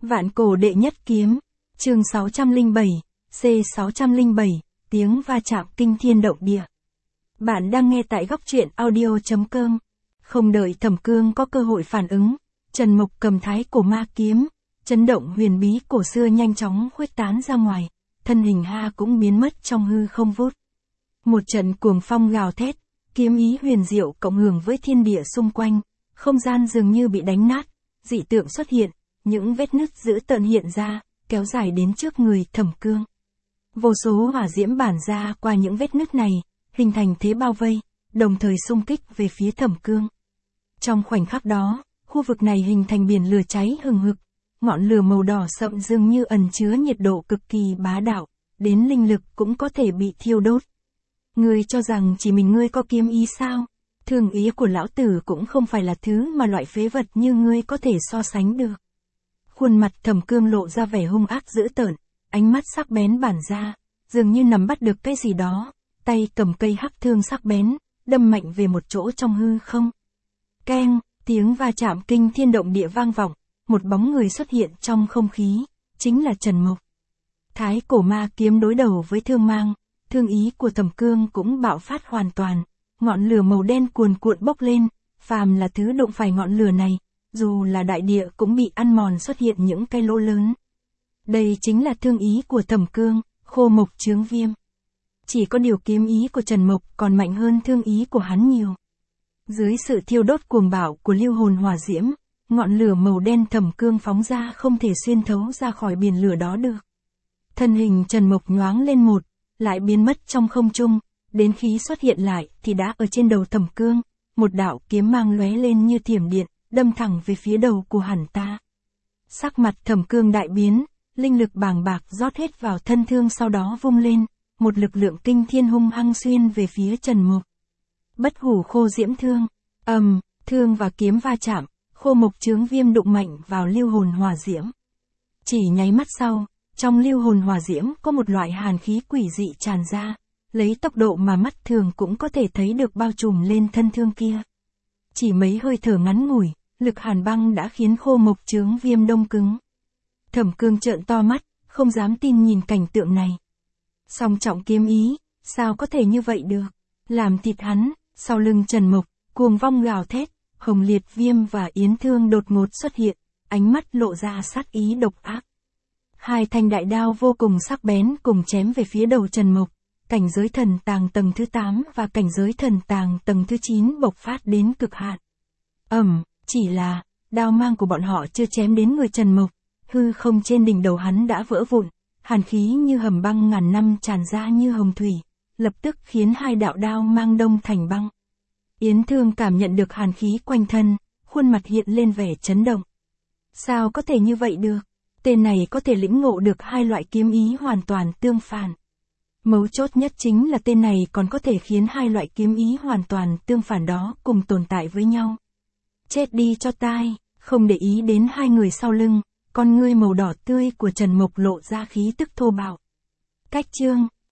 Vạn cổ đệ nhất kiếm, chương 607, C607, tiếng va chạm kinh thiên động địa. Bạn đang nghe tại góc truyện audio.com. Không đợi Thẩm Cương có cơ hội phản ứng, Trần Mộc cầm thái cổ ma kiếm, chấn động huyền bí cổ xưa nhanh chóng khuếch tán ra ngoài, thân hình ha cũng biến mất trong hư không vút. Một trận cuồng phong gào thét, kiếm ý huyền diệu cộng hưởng với thiên địa xung quanh, không gian dường như bị đánh nát, dị tượng xuất hiện, những vết nứt dữ tợn hiện ra, kéo dài đến trước người Thẩm Cương. Vô số hỏa diễm bản ra qua những vết nứt này, hình thành thế bao vây, đồng thời xung kích về phía Thẩm Cương. Trong khoảnh khắc đó, khu vực này hình thành biển lửa cháy hừng hực, ngọn lửa màu đỏ sậm dường như ẩn chứa nhiệt độ cực kỳ bá đạo, đến linh lực cũng có thể bị thiêu đốt. Ngươi cho rằng chỉ mình ngươi có kiếm ý sao? Thương ý của lão tử cũng không phải là thứ mà loại phế vật như ngươi có thể so sánh được. Khuôn mặt Thẩm Cương lộ ra vẻ hung ác dữ tợn, ánh mắt sắc bén bản ra, dường như nắm bắt được cái gì đó, tay cầm cây hắc thương sắc bén, đâm mạnh về một chỗ trong hư không. Keng, tiếng va chạm kinh thiên động địa vang vọng, một bóng người xuất hiện trong không khí, chính là Trần Mộc. Thái cổ ma kiếm đối đầu với thương mang, thương ý của Thẩm Cương cũng bạo phát hoàn toàn, ngọn lửa màu đen cuồn cuộn bốc lên, phàm là thứ đụng phải ngọn lửa này, dù là đại địa cũng bị ăn mòn, xuất hiện những cái lỗ lớn. Đây chính là thương ý của Thẩm Cương, khô mộc chướng viêm. Chỉ có điều kiếm ý của Trần Mộc còn mạnh hơn thương ý của hắn nhiều. Dưới sự thiêu đốt cuồng bạo của lưu hồn hỏa diễm, ngọn lửa màu đen Thẩm Cương phóng ra không thể xuyên thấu ra khỏi biển lửa đó được. Thân hình Trần Mộc nhoáng lên một, lại biến mất trong không trung, đến khi xuất hiện lại thì đã ở trên đầu Thẩm Cương, một đạo kiếm mang lóe lên như thiểm điện, đâm thẳng về phía đầu của hắn ta. Sắc mặt Thẩm Cương đại biến, linh lực bàng bạc rót hết vào thân thương, sau đó vung lên, một lực lượng kinh thiên hung hăng xuyên về phía Trần Mộc. Bất hủ khô diễm thương, thương và kiếm va chạm, khô mộc chướng viêm đụng mạnh vào lưu hồn hỏa diễm. Chỉ nháy mắt sau, trong lưu hồn hỏa diễm có một loại hàn khí quỷ dị tràn ra, lấy tốc độ mà mắt thường cũng có thể thấy được bao trùm lên thân thương kia. Chỉ mấy hơi thở ngắn ngủi, lực hàn băng đã khiến khô mộc chướng viêm đông cứng. Thẩm Cương trợn to mắt, không dám tin nhìn cảnh tượng này. Song trọng kiếm ý, sao có thể như vậy được? Làm thịt hắn. Sau lưng Trần Mộc, cuồng vong gào thét, Hồng Liệt Viêm và Yến Thương đột ngột xuất hiện, ánh mắt lộ ra sát ý độc ác. Hai thanh đại đao vô cùng sắc bén cùng chém về phía đầu Trần Mộc, cảnh giới thần tàng tầng thứ 8 và cảnh giới thần tàng tầng thứ 9 bộc phát đến cực hạn. Chỉ là, đao mang của bọn họ chưa chém đến người Trần Mộc, hư không trên đỉnh đầu hắn đã vỡ vụn, hàn khí như hầm băng ngàn năm tràn ra như hồng thủy, lập tức khiến hai đạo đao mang đông thành băng. Yến Thương cảm nhận được hàn khí quanh thân, khuôn mặt hiện lên vẻ chấn động. Sao có thể như vậy được? Tên này có thể lĩnh ngộ được hai loại kiếm ý hoàn toàn tương phản. Mấu chốt nhất chính là tên này còn có thể khiến hai loại kiếm ý hoàn toàn tương phản đó cùng tồn tại với nhau. Chết đi cho tai, không để ý đến hai người sau lưng, con ngươi màu đỏ tươi của Trần Mộc lộ ra khí tức thô bạo. Cách chương